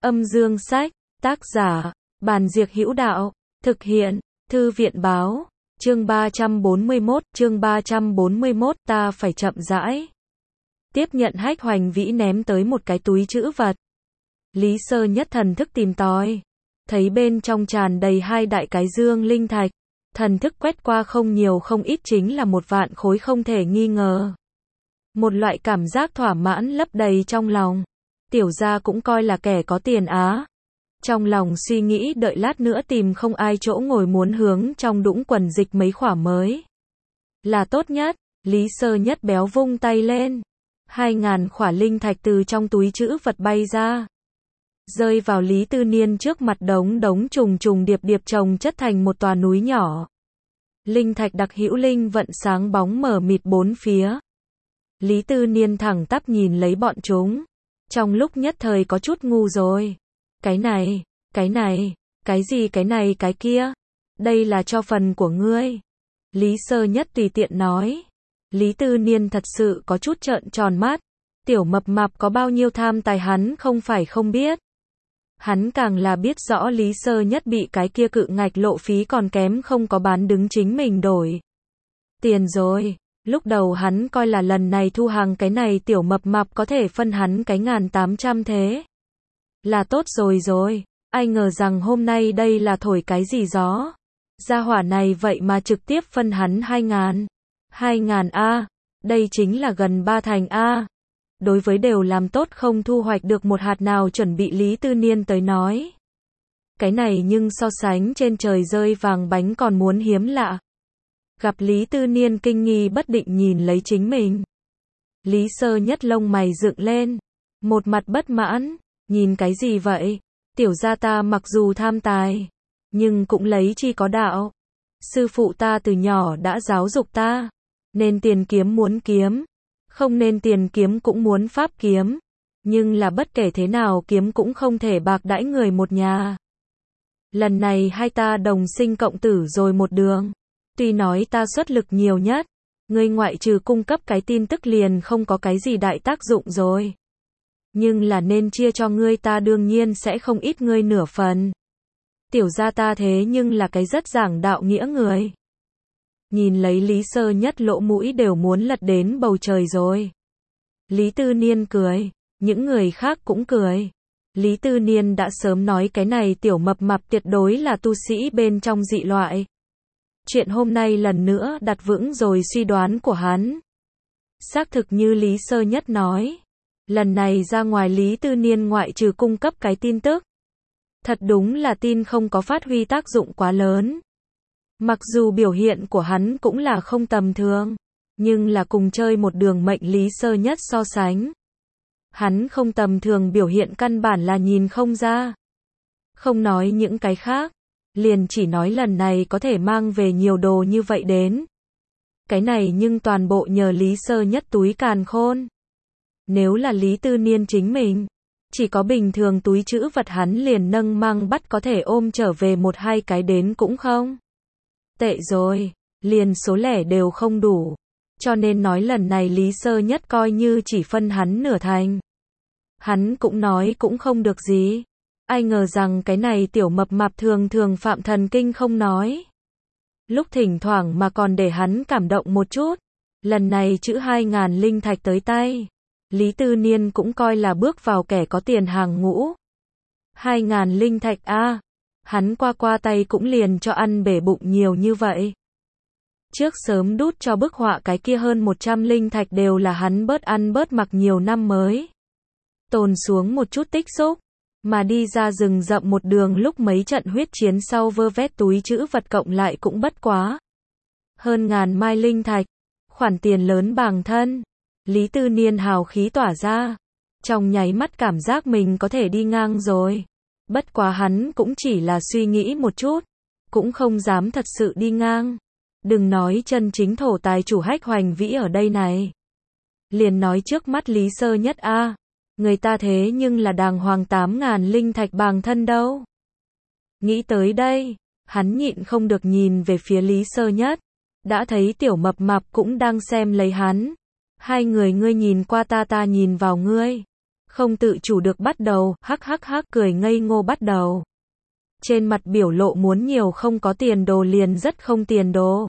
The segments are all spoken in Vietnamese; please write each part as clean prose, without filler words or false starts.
Âm dương sách, tác giả, Bàn Diệc Hữu Đạo, thực hiện, Thư viện Báo, chương 341, ta phải chậm rãi. Tiếp nhận Hách Hoành Vĩ ném tới một cái túi trữ vật. Lý Sơ Nhất thần thức tìm tòi, thấy bên trong tràn đầy 2 đại cái dương linh thạch, thần thức quét qua không nhiều không ít chính là 1 vạn khối không thể nghi ngờ. Một loại cảm giác thỏa mãn lấp đầy trong lòng. Tiểu gia cũng coi là kẻ có tiền á. Trong lòng suy nghĩ đợi lát nữa tìm không ai chỗ ngồi muốn hướng trong đũng quần dịch mấy khỏa mới là tốt nhất. Lý Sơ Nhất béo vung tay lên. 2.000 khỏa linh thạch từ trong túi trữ vật bay ra, rơi vào Lý Tư Niên trước mặt, đống trùng trùng điệp điệp chồng chất thành một tòa núi nhỏ. Linh thạch đặc hữu linh vận sáng bóng mờ mịt bốn phía. Lý Tư Niên thẳng tắp nhìn lấy bọn chúng, trong lúc nhất thời có chút ngu rồi. Cái này, cái gì cái này cái kia, đây là cho phần của ngươi. Lý Sơ Nhất tùy tiện nói. Lý Tư Niên thật sự có chút trợn tròn mắt. Tiểu mập mạp có bao nhiêu tham tài hắn không phải không biết. Hắn càng là biết rõ Lý Sơ Nhất bị cái kia cự ngạch lộ phí còn kém không có bán đứng chính mình đổi tiền rồi. Lúc đầu hắn coi là lần này thu hàng cái này tiểu mập mạp có thể phân hắn cái 1.800 thế là tốt rồi. Ai ngờ rằng hôm nay đây là thổi cái gì gió. Gia hỏa này vậy mà trực tiếp phân hắn 2.000. 2.000 a, đây chính là gần 3 thành a. Đối với đều làm tốt không thu hoạch được một hạt nào chuẩn bị Lý Tư Niên tới nói. Cái này nhưng so sánh trên trời rơi vàng bánh còn muốn hiếm lạ. Gặp Lý Tư Niên kinh nghi bất định nhìn lấy chính mình. Lý Sơ Nhất lông mày dựng lên, một mặt bất mãn, nhìn cái gì vậy? Tiểu gia ta mặc dù tham tài, nhưng cũng lấy chi có đạo. Sư phụ ta từ nhỏ đã giáo dục ta, nên tiền kiếm muốn kiếm, không nên tiền kiếm cũng muốn pháp kiếm, nhưng là bất kể thế nào kiếm cũng không thể bạc đãi người một nhà. Lần này hai ta đồng sinh cộng tử rồi một đường, tuy nói ta xuất lực nhiều nhất, ngươi ngoại trừ cung cấp cái tin tức liền không có cái gì đại tác dụng rồi. Nhưng là nên chia cho ngươi ta đương nhiên sẽ không ít ngươi nửa phần. Tiểu gia ta thế nhưng là cái rất giảng đạo nghĩa người. Nhìn lấy Lý Sơ Nhất lỗ mũi đều muốn lật đến bầu trời rồi. Lý Tư Niên cười, những người khác cũng cười. Lý Tư Niên đã sớm nói cái này tiểu mập mạp tuyệt đối là tu sĩ bên trong dị loại. Chuyện hôm nay lần nữa đặt vững rồi suy đoán của hắn. Xác thực như Lý Sơ Nhất nói. Lần này ra ngoài Lý Tư Niên ngoại trừ cung cấp cái tin tức. Thật đúng là tin không có phát huy tác dụng quá lớn. Mặc dù biểu hiện của hắn cũng là không tầm thường, nhưng là cùng chơi một đường mệnh Lý Sơ Nhất so sánh. Hắn không tầm thường biểu hiện căn bản là nhìn không ra. Không nói những cái khác, liền chỉ nói lần này có thể mang về nhiều đồ như vậy đến. Cái này nhưng toàn bộ nhờ Lý Sơ Nhất túi càn khôn. Nếu là Lý Tư Niên chính mình, chỉ có bình thường túi trữ vật hắn liền nâng mang bắt có thể ôm trở về 1-2 cái đến cũng không. Tệ rồi, liền số lẻ đều không đủ. Cho nên nói lần này Lý Sơ Nhất coi như chỉ phân hắn nửa thành. Hắn cũng nói cũng không được gì. Ai ngờ rằng cái này tiểu mập mạp thường phạm thần kinh không nói. Lúc thỉnh thoảng mà còn để hắn cảm động một chút. Lần này chữ 2.000 linh thạch tới tay. Lý Tư Niên cũng coi là bước vào kẻ có tiền hàng ngũ. 2.000 linh thạch a, hắn qua tay cũng liền cho ăn bể bụng nhiều như vậy. Trước sớm đút cho bức họa cái kia hơn 100 linh thạch đều là hắn bớt ăn bớt mặc nhiều năm mới tồn xuống một chút tích xúc, mà đi ra rừng rậm một đường lúc mấy trận huyết chiến sau vơ vét túi trữ vật cộng lại cũng bất quá hơn 1.000 mai linh thạch, khoản tiền lớn bàng thân. Lý Tư Niên hào khí tỏa ra, trong nháy mắt cảm giác mình có thể đi ngang rồi. Bất quá hắn cũng chỉ là suy nghĩ một chút, cũng không dám thật sự đi ngang. Đừng nói chân chính thổ tài chủ Hách Hoành Vĩ ở đây này. Liền nói trước mắt Lý Sơ Nhất a, người ta thế nhưng là đàng hoàng 8.000 linh thạch bàng thân đâu. Nghĩ tới đây, hắn nhịn không được nhìn về phía Lý Sơ Nhất, đã thấy tiểu mập mạp cũng đang xem lấy hắn. Hai người ngươi nhìn qua ta nhìn vào ngươi. không tự chủ được bắt đầu, hắc hắc hắc cười ngây ngô bắt đầu. Trên mặt biểu lộ muốn nhiều không có tiền đồ liền rất không tiền đồ.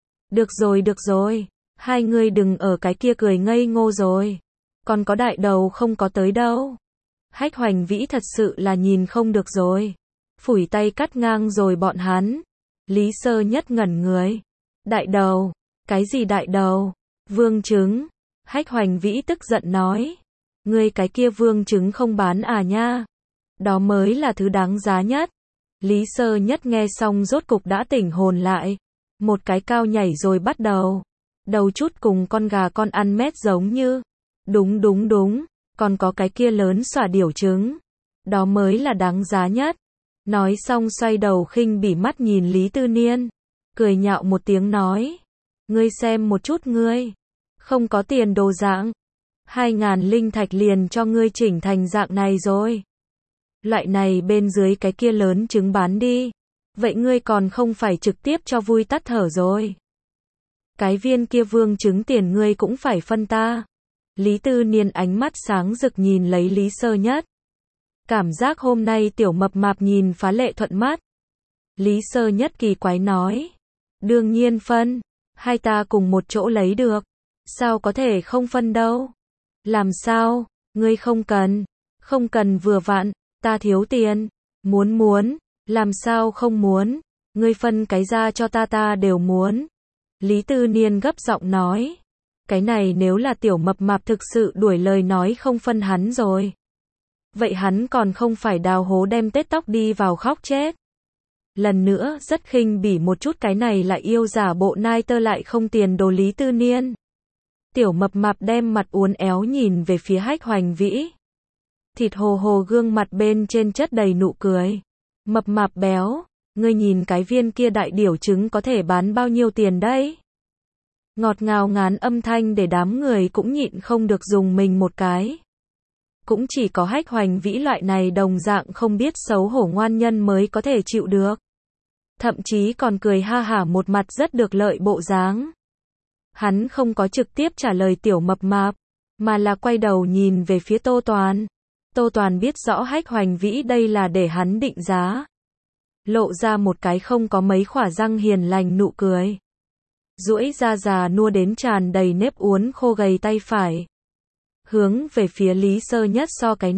Được rồi, hai người đừng ở cái kia cười ngây ngô rồi. Còn có đại đầu không có tới đâu. Hách Hoành Vĩ thật sự là nhìn không được rồi. Phủi tay cắt ngang rồi bọn hắn. Lý Sơ Nhất ngẩn người. Đại đầu, cái gì đại đầu? Vương trứng. Hách Hoành Vĩ tức giận nói. Ngươi cái kia vương trứng không bán à nha. Đó mới là thứ đáng giá nhất. Lý Sơ Nhất nghe xong rốt cục đã tỉnh hồn lại. Một cái cao nhảy rồi bắt đầu. Đầu chút cùng con gà con ăn mét giống như. Đúng. Còn có cái kia lớn xòa điểu trứng. Đó mới là đáng giá nhất. Nói xong xoay đầu khinh bỉ mắt nhìn Lý Tư Niên. Cười nhạo một tiếng nói. Ngươi xem một chút ngươi. Không có tiền đồ dạng. 2.000 linh thạch liền cho ngươi chỉnh thành dạng này rồi. Loại này bên dưới cái kia lớn trứng bán đi. Vậy ngươi còn không phải trực tiếp cho vui tắt thở rồi. Cái viên kia vương trứng tiền ngươi cũng phải phân ta. Lý Tư Niên ánh mắt sáng rực nhìn lấy Lý Sơ Nhất. Cảm giác hôm nay tiểu mập mạp nhìn phá lệ thuận mắt. Lý Sơ Nhất kỳ quái nói. Đương nhiên phân. Hai ta cùng một chỗ lấy được. Sao có thể không phân đâu. Làm sao, ngươi không cần. Không cần vừa vặn, ta thiếu tiền. Muốn, làm sao không muốn. Ngươi phân cái ra cho ta đều muốn. Lý Tư Niên gấp giọng nói. Cái này nếu là tiểu mập mạp thực sự đuổi lời nói không phân hắn rồi. Vậy hắn còn không phải đào hố đem tết tóc đi vào khóc chết. Lần nữa rất khinh bỉ một chút cái này lại yêu giả bộ nai tơ lại không tiền đồ Lý Tư Niên. Tiểu mập mạp đem mặt uốn éo nhìn về phía Hách Hoành Vĩ. Thịt hồ hồ gương mặt bên trên chất đầy nụ cười. Mập mạp béo, ngươi nhìn cái viên kia đại điểu trứng có thể bán bao nhiêu tiền đấy? Ngọt ngào ngán âm thanh để đám người cũng nhịn không được dùng mình một cái. Cũng chỉ có Hách Hoành Vĩ loại này đồng dạng không biết xấu hổ ngoan nhân mới có thể chịu được. Thậm chí còn cười ha hả một mặt rất được lợi bộ dáng. Hắn không có trực tiếp trả lời tiểu mập mạp, mà là quay đầu nhìn về phía Tô Toàn. Tô Toàn biết rõ Hách Hoành Vĩ đây là để hắn định giá. Lộ ra một cái không có mấy khỏa răng hiền lành nụ cười. Duỗi ra già nua đến tràn đầy nếp uốn khô gầy tay phải. Hướng về phía Lý Sơ Nhất so cái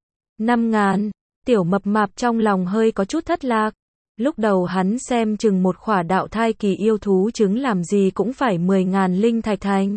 5.000, tiểu mập mạp trong lòng hơi có chút thất lạc. Lúc đầu hắn xem chừng một khỏa đạo thai kỳ yêu thú trứng làm gì cũng phải 10.000 linh thạch thành.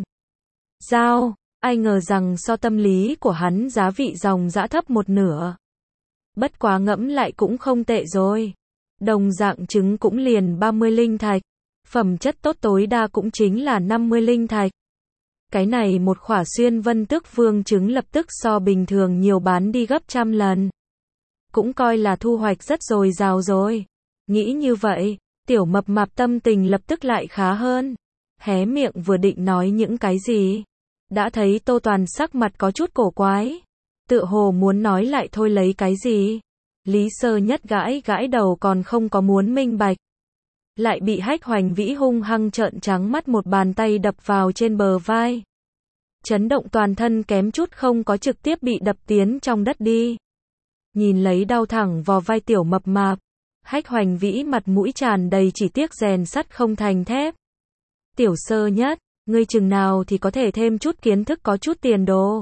Giao, ai ngờ rằng so tâm lý của hắn giá vị dòng dã thấp một nửa. Bất quá ngẫm lại cũng không tệ rồi. Đồng dạng trứng cũng liền 30 linh thạch. Phẩm chất tốt tối đa cũng chính là 50 linh thạch. Cái này một khỏa xuyên vân tước vương trứng lập tức so bình thường nhiều bán đi gấp trăm lần. Cũng coi là thu hoạch rất dồi dào rồi. Nghĩ như vậy, tiểu mập mạp tâm tình lập tức lại khá hơn. Hé miệng vừa định nói những cái gì. Đã thấy Tô Toàn sắc mặt có chút cổ quái. Tựa hồ muốn nói lại thôi lấy cái gì. Lý Sơ Nhất gãi đầu còn không có muốn minh bạch. Lại bị Hách Hoành Vĩ hung hăng trợn trắng mắt một bàn tay đập vào trên bờ vai. Chấn động toàn thân kém chút không có trực tiếp bị đập tiến trong đất đi. Nhìn lấy đau thẳng vào vai tiểu mập mạp. Hách Hoành Vĩ mặt mũi tràn đầy chỉ tiếc rèn sắt không thành thép. Tiểu Sơ Nhất, ngươi chừng nào thì có thể thêm chút kiến thức có chút tiền đồ.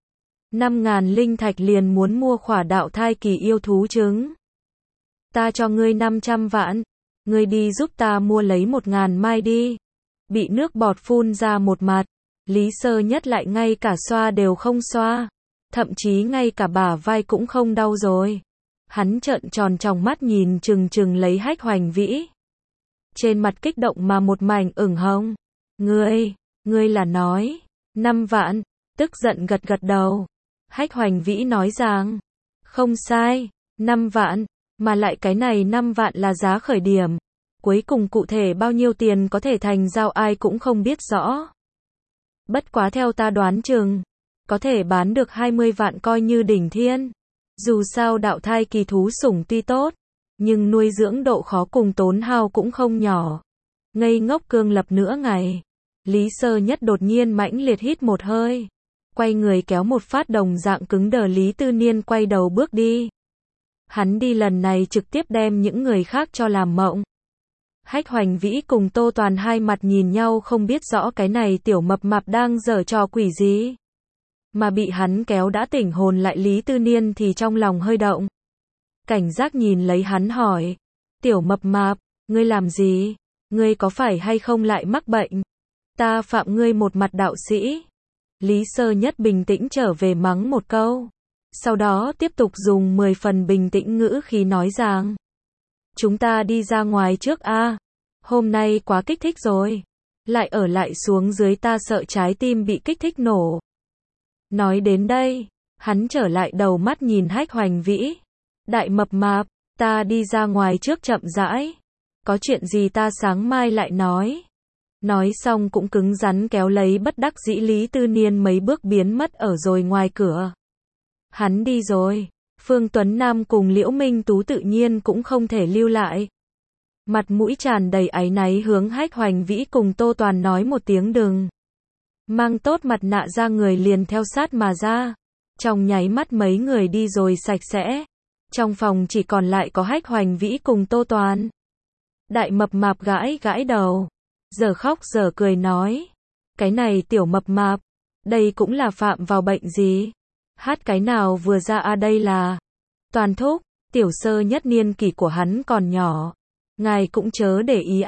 5.000 linh thạch liền muốn mua khỏa đạo thai kỳ yêu thú trứng. Ta cho ngươi 500 vạn. Ngươi đi giúp ta mua lấy 1.000 mai đi. Bị nước bọt phun ra một mặt. Lý Sơ Nhất lại ngay cả xoa đều không xoa. Thậm chí ngay cả bả vai cũng không đau rồi. Hắn trợn tròn tròng mắt nhìn chừng lấy Hách Hoành Vĩ. Trên mặt kích động mà một mảnh ửng hồng. Ngươi là nói. 5 vạn. Tức giận gật đầu. Hách Hoành Vĩ nói rằng. Không sai. 5 vạn. Mà lại cái này 5 vạn là giá khởi điểm. Cuối cùng cụ thể bao nhiêu tiền có thể thành giao ai cũng không biết rõ. Bất quá theo ta đoán chừng. Có thể bán được 20 vạn coi như đỉnh thiên. Dù sao đạo thai kỳ thú sủng tuy tốt. Nhưng nuôi dưỡng độ khó cùng tốn hao cũng không nhỏ. Ngây ngốc cương lập nửa ngày. Lý Sơ Nhất đột nhiên mãnh liệt hít một hơi. quay người kéo một phát đồng dạng cứng đờ Lý Tư Niên quay đầu bước đi. Hắn đi lần này trực tiếp đem những người khác cho làm mộng. Hách Hoành Vĩ cùng Tô Toàn hai mặt nhìn nhau không biết rõ cái này tiểu mập mạp đang giở trò quỷ gì. Mà bị hắn kéo đã tỉnh hồn lại Lý Tư Niên thì trong lòng hơi động. Cảnh giác nhìn lấy hắn hỏi. Tiểu mập mạp, ngươi làm gì? Ngươi có phải hay không lại mắc bệnh? Ta phạm ngươi một mặt đạo sĩ. Lý Sơ Nhất bình tĩnh trở về mắng một câu. Sau đó tiếp tục dùng 10 phần bình tĩnh ngữ khí nói rằng. Chúng ta đi ra ngoài trước a. Hôm nay quá kích thích rồi. Lại ở lại xuống dưới ta sợ trái tim bị kích thích nổ. Nói đến đây, hắn trở lại đầu mắt nhìn Hách Hoành Vĩ. Đại mập mạp, ta đi ra ngoài trước chậm rãi. Có chuyện gì ta sáng mai lại nói. Nói xong cũng cứng rắn kéo lấy bất đắc dĩ Lý Tư Niên mấy bước biến mất ở rồi ngoài cửa. Hắn đi rồi, Phương Tuấn Nam cùng Liễu Minh Tú tự nhiên cũng không thể lưu lại. Mặt mũi tràn đầy áy náy hướng Hách Hoành Vĩ cùng Tô Toàn nói một tiếng đừng. Mang tốt mặt nạ ra người liền theo sát mà ra. Trong nháy mắt mấy người đi rồi sạch sẽ. Trong phòng chỉ còn lại có Hách Hoành Vĩ cùng Tô Toàn. Đại mập mạp gãi gãi đầu. Giờ khóc giờ cười nói. Cái này tiểu mập mạp. Đây cũng là phạm vào bệnh gì? Hát cái nào vừa ra đây là. Toàn thúc, Tiểu Sơ Nhất niên kỷ của hắn còn nhỏ. Ngài cũng chớ để ý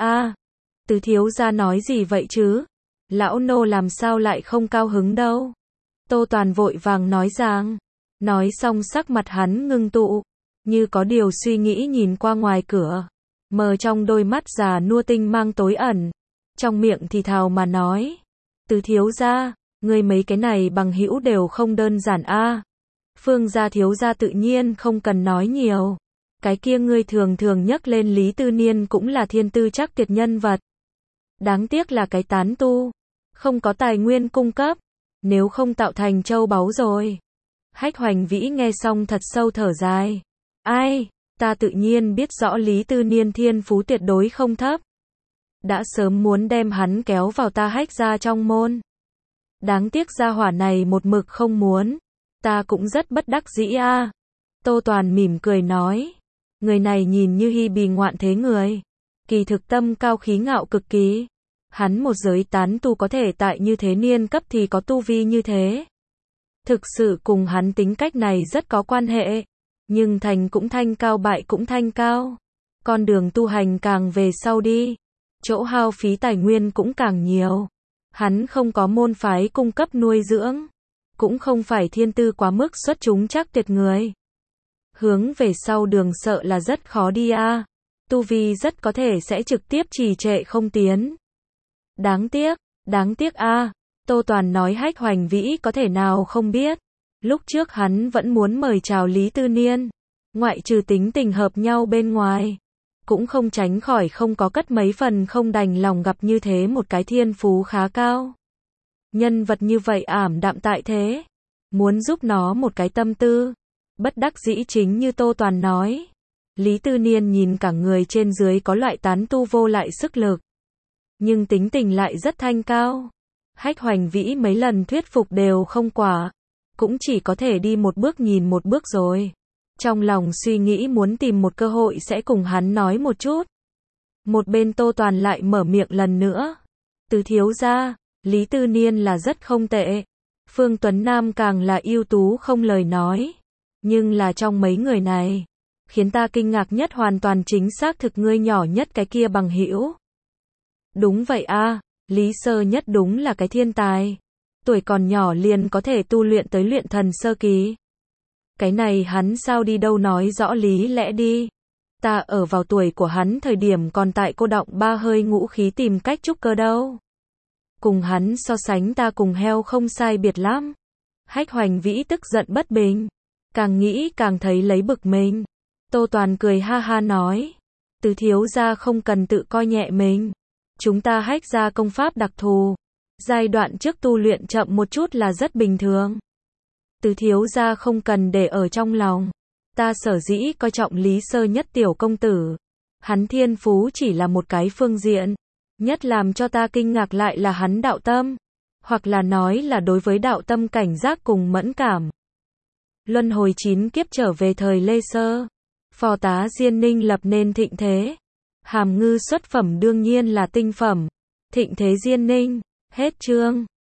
Tứ thiếu gia nói gì vậy chứ? Lão nô làm sao lại không cao hứng đâu. Tô Toàn vội vàng nói rằng. Nói xong sắc mặt hắn ngưng tụ. Như có điều suy nghĩ nhìn qua ngoài cửa. Mờ trong đôi mắt già nua tinh mang tối ẩn. Trong miệng thì thào mà nói. Tứ thiếu gia, ngươi mấy cái này bằng hữu đều không đơn giản Phương gia thiếu gia tự nhiên không cần nói nhiều. Cái kia ngươi thường thường nhắc lên Lý Tư Niên cũng là thiên tư chắc tuyệt nhân vật. Đáng tiếc là cái tán tu. Không có tài nguyên cung cấp. Nếu không tạo thành châu báu rồi. Hách Hoành Vĩ nghe xong thật sâu thở dài. Ai, ta tự nhiên biết rõ Lý Tư Niên thiên phú tuyệt đối không thấp. Đã sớm muốn đem hắn kéo vào ta Hách ra trong môn. Đáng tiếc gia hỏa này một mực không muốn. Ta cũng rất bất đắc dĩ Tô Toàn mỉm cười nói. Người này nhìn như hi bì ngoạn thế người. Kỳ thực tâm cao khí ngạo cực kỳ. Hắn một giới tán tu có thể tại như thế niên cấp thì có tu vi như thế. Thực sự cùng hắn tính cách này rất có quan hệ. Nhưng thành cũng thanh cao bại cũng thanh cao. Con đường tu hành càng về sau đi. Chỗ hao phí tài nguyên cũng càng nhiều. Hắn không có môn phái cung cấp nuôi dưỡng. Cũng không phải thiên tư quá mức xuất chúng chắc tuyệt người. Hướng về sau đường sợ là rất khó đi Tu vi rất có thể sẽ trực tiếp trì trệ không tiến. Đáng tiếc Tô Toàn nói Hách Hoành Vĩ có thể nào không biết. Lúc trước hắn vẫn muốn mời chào Lý Tư Niên. Ngoại trừ tính tình hợp nhau bên ngoài. Cũng không tránh khỏi không có cất mấy phần không đành lòng gặp như thế một cái thiên phú khá cao. Nhân vật như vậy ảm đạm tại thế. Muốn giúp nó một cái tâm tư. Bất đắc dĩ chính như Tô Toàn nói. Lý Tư Niên nhìn cả người trên dưới có loại tán tu vô lại sức lực. Nhưng tính tình lại rất thanh cao. Hách Hoành Vĩ mấy lần thuyết phục đều không quả. Cũng chỉ có thể đi một bước nhìn một bước rồi. Trong lòng suy nghĩ muốn tìm một cơ hội sẽ cùng hắn nói một chút. Một bên Tô Toàn lại mở miệng lần nữa. Tứ thiếu gia, Lý Tư Niên là rất không tệ. Phương Tuấn Nam càng là ưu tú không lời nói. Nhưng là trong mấy người này, khiến ta kinh ngạc nhất hoàn toàn chính xác thực ngươi nhỏ nhất cái kia bằng hữu. Đúng vậy Lý Sơ Nhất đúng là cái thiên tài. Tuổi còn nhỏ liền có thể tu luyện tới luyện thần sơ kỳ. Cái này hắn sao đi đâu nói rõ lý lẽ đi. Ta ở vào tuổi của hắn thời điểm còn tại cô đọng ba hơi ngũ khí tìm cách trúc cơ đâu. Cùng hắn so sánh ta cùng heo không sai biệt lắm. Hách Hoành Vĩ tức giận bất bình. Càng nghĩ càng thấy lấy bực mình. Tô Toàn cười ha ha nói. Tứ thiếu gia không cần tự coi nhẹ mình. Chúng ta Hách ra công pháp đặc thù. Giai đoạn trước tu luyện chậm một chút là rất bình thường. Tứ thiếu gia không cần để ở trong lòng. Ta sở dĩ coi trọng Lý Sơ Nhất tiểu công tử. Hắn thiên phú chỉ là một cái phương diện. Nhất làm cho ta kinh ngạc lại là hắn đạo tâm. Hoặc là nói là đối với đạo tâm cảnh giác cùng mẫn cảm. Luân hồi 9 kiếp trở về thời Lê Sơ. Phò tá Diên Ninh lập nên thịnh thế. Hàm Ngư xuất phẩm đương nhiên là tinh phẩm. Thịnh thế Diên Ninh. Hết chương.